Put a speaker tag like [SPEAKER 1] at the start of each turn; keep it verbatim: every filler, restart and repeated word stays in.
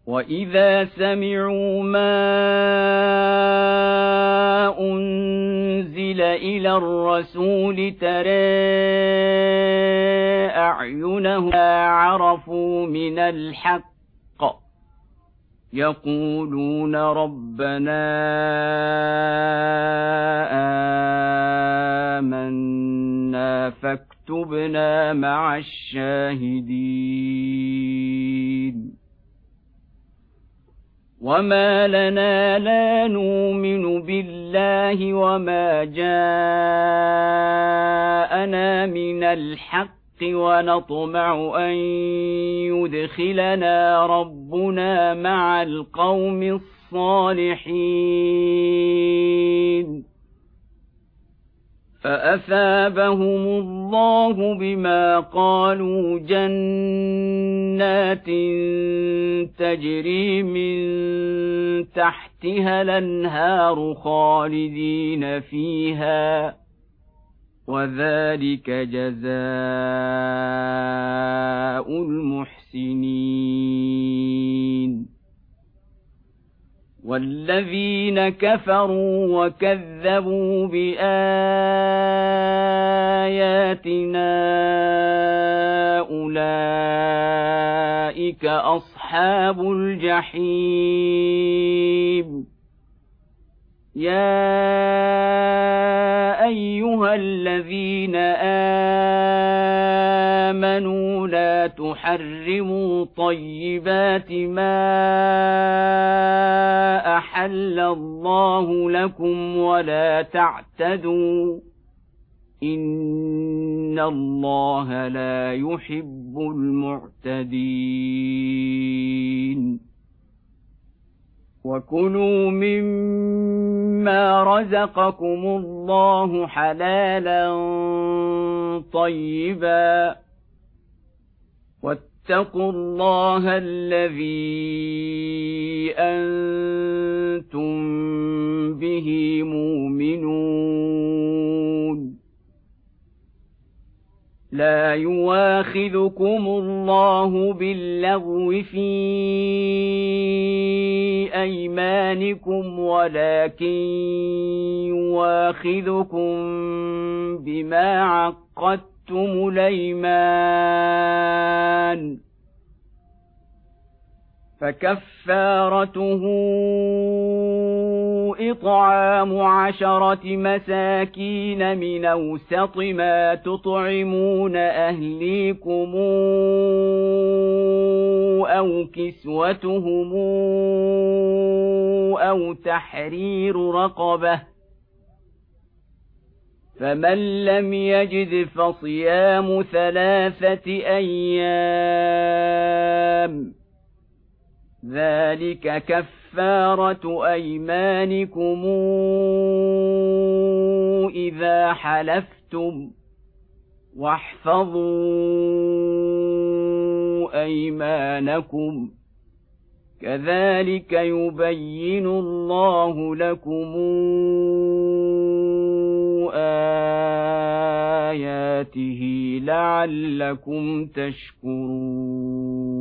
[SPEAKER 1] وَإِذَا سَمِعُوا مَا أُنزِلَ إِلَى الرَّسُولِ تَرَىٰ أَعْيُنَهُمْ عَرَفُوا مِنَ الْحَقِّ يَقُولُونَ رَبَّنَا آمَنَّا فاكتبنا مع الشاهدين وما لنا لا نؤمن بالله وما جاءنا من الحق ونطمع أن يدخلنا ربنا مع القوم الصالحين فأثابهم الله بما قالوا جنات تجري من تحتها الأنهار خالدين فيها وذلك جزاء المحسنين والذين كفروا وكذبوا بآياتنا أولئك أصحاب الجحيم يا أيها الذين آمنوا لا تحرموا طيبات ما أحل الله لكم ولا تعتدوا إن الله لا يحب المعتدين وكلوا مما رزقكم الله حلالا طيبا واتقوا الله الذي أنتم به مؤمنون لا يواخذكم الله باللغو في أيمانكم ولكن يواخذكم بما عقدتم الأيمان فكفارته إطعام عشرة مساكين من أوسط ما تطعمون أهليكم أو كسوتهم أو تحرير رقبة فمن لم يجد فصيام ثلاثة أيام ذلك كفارة أيمانكم إذا حلفتم واحفظوا أيمانكم كذلك يبين الله لكم آياته لعلكم تشكرون